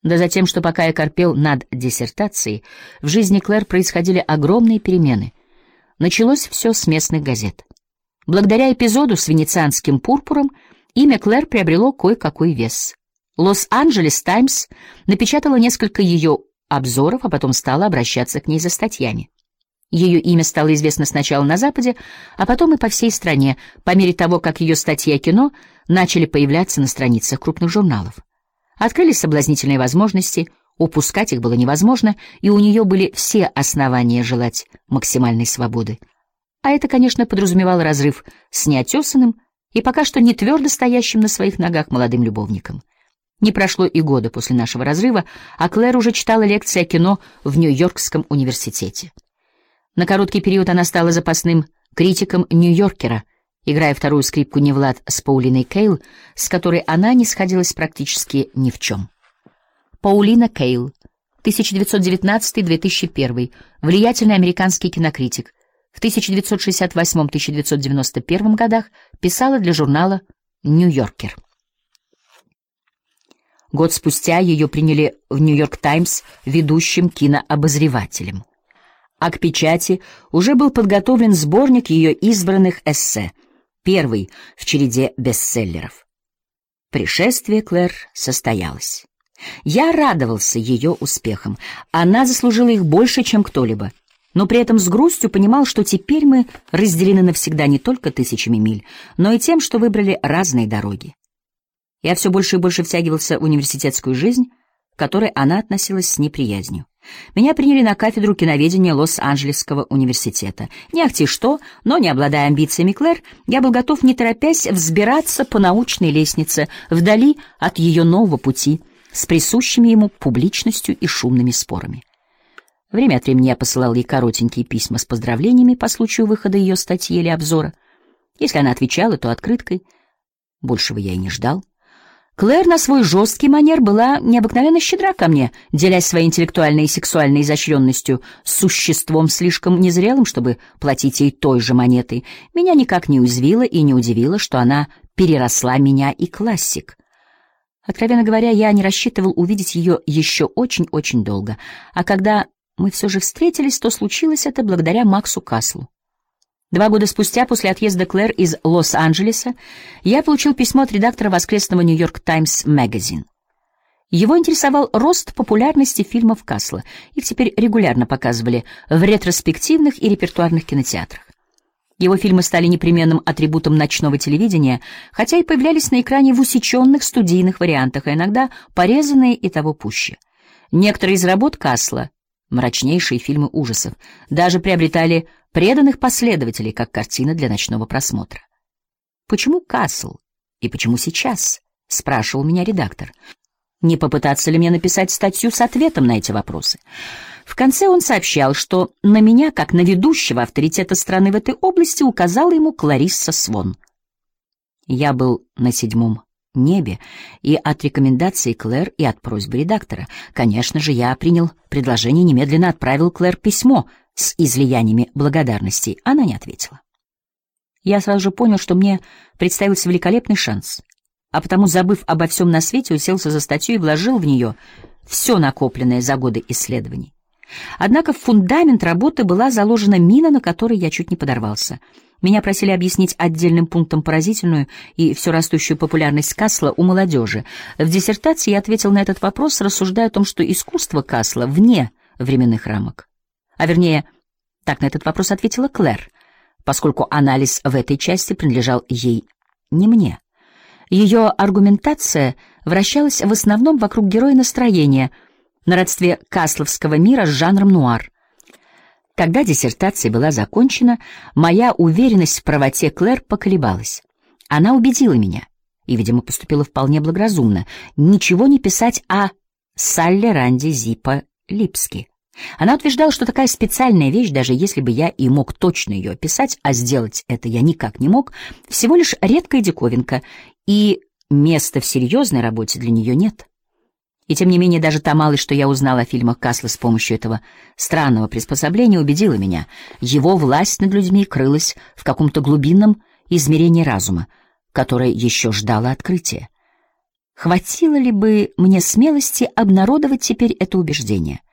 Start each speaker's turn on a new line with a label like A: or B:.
A: Да за тем, что пока я корпел над диссертацией, в жизни Клэр происходили огромные перемены. Началось все с местных газет. Благодаря эпизоду с венецианским пурпуром имя Клэр приобрело кое-какой вес. «Лос-Анджелес Таймс» напечатала несколько ее обзоров, а потом стала обращаться к ней за статьями. Ее имя стало известно сначала на Западе, а потом и по всей стране, по мере того, как ее статьи о кино начали появляться на страницах крупных журналов. Открылись соблазнительные возможности, упускать их было невозможно, и у нее были все основания желать максимальной свободы. А это, конечно, подразумевало разрыв с неотесанным и пока что не твердо стоящим на своих ногах молодым любовником. Не прошло и года после нашего разрыва, а Клэр уже читала лекции о кино в Нью-Йоркском университете. На короткий период она стала запасным критиком «Нью-Йоркера», играя вторую скрипку не в лад с Паулиной Кейл, с которой она не сходилась практически ни в чем. Паулина Кейл, 1919-2001, влиятельный американский кинокритик. В 1968-1991 годах писала для журнала «Нью-Йоркер». Год спустя ее приняли в «Нью-Йорк Таймс» ведущим кинообозревателем. А к печати уже был подготовлен сборник ее избранных эссе, первый в череде бестселлеров. Пришествие Клэр состоялось. Я радовался ее успехам. Она заслужила их больше, чем кто-либо. Но при этом с грустью понимал, что теперь мы разделены навсегда не только тысячами миль, но и тем, что выбрали разные дороги. Я все больше и больше втягивался в университетскую жизнь, к которой она относилась с неприязнью. Меня приняли на кафедру киноведения Лос-Анджелесского университета. Не ахти что, но, не обладая амбициями Клэр, я был готов, не торопясь, взбираться по научной лестнице, вдали от ее нового пути, с присущими ему публичностью и шумными спорами. Время от времени я посылал ей коротенькие письма с поздравлениями по случаю выхода ее статьи или обзора. Если она отвечала, то открыткой. Большего я и не ждал. Клэр на свой жесткий манер была необыкновенно щедра ко мне, делясь своей интеллектуальной и сексуальной изощренностью с существом слишком незрелым, чтобы платить ей той же монетой. Меня никак не уязвило и не удивило, что она переросла меня и классик. Откровенно говоря, я не рассчитывал увидеть ее еще очень-очень долго, а когда мы все же встретились, то случилось это благодаря Максу Каслу. 2 года спустя, после отъезда Клэр из Лос-Анджелеса, я получил письмо от редактора воскресного «Нью-Йорк Таймс Magazine». Его интересовал рост популярности фильмов Касла. Их теперь регулярно показывали в ретроспективных и репертуарных кинотеатрах. Его фильмы стали непременным атрибутом ночного телевидения, хотя и появлялись на экране в усеченных студийных вариантах, а иногда порезанные и того пуще. Некоторые из работ Касла, мрачнейшие фильмы ужасов, даже приобретали преданных последователей, как картина для ночного просмотра. «Почему Касл? И почему сейчас?» — спрашивал меня редактор. Не попытаться ли мне написать статью с ответом на эти вопросы? В конце он сообщал, что на меня, как на ведущего авторитета страны в этой области, указала ему Кларисса Свон. Я был на 7-м небе и от рекомендаций Клэр, и от просьбы редактора. Конечно же, я принял предложение и немедленно отправил Клэр письмо с излияниями благодарностей. Она не ответила. Я сразу же понял, что мне представился великолепный шанс, а потому, забыв обо всем на свете, уселся за статью и вложил в нее все накопленное за годы исследований. Однако в фундамент работы была заложена мина, на которой я чуть не подорвался. Меня просили объяснить отдельным пунктом поразительную и все растущую популярность Касла у молодежи. В диссертации я ответил на этот вопрос, рассуждая о том, что искусство Касла вне временных рамок. А вернее, так на этот вопрос ответила Клэр, поскольку анализ в этой части принадлежал ей, не мне. Ее аргументация вращалась в основном вокруг героя настроения, на родстве касловского мира с жанром нуар. Когда диссертация была закончена, моя уверенность в правоте Клэр поколебалась. Она убедила меня, и, видимо, поступила вполне благоразумно, ничего не писать о Салле Ранде Зиппо Липски. Она утверждала, что такая специальная вещь, даже если бы я и мог точно ее описать, а сделать это я никак не мог, всего лишь редкая диковинка, и места в серьезной работе для нее нет. И тем не менее, даже та малость, что я узнал о фильмах Касла с помощью этого странного приспособления, убедила меня. Его власть над людьми крылась в каком-то глубинном измерении разума, которое еще ждало открытия. Хватило ли бы мне смелости обнародовать теперь это убеждение?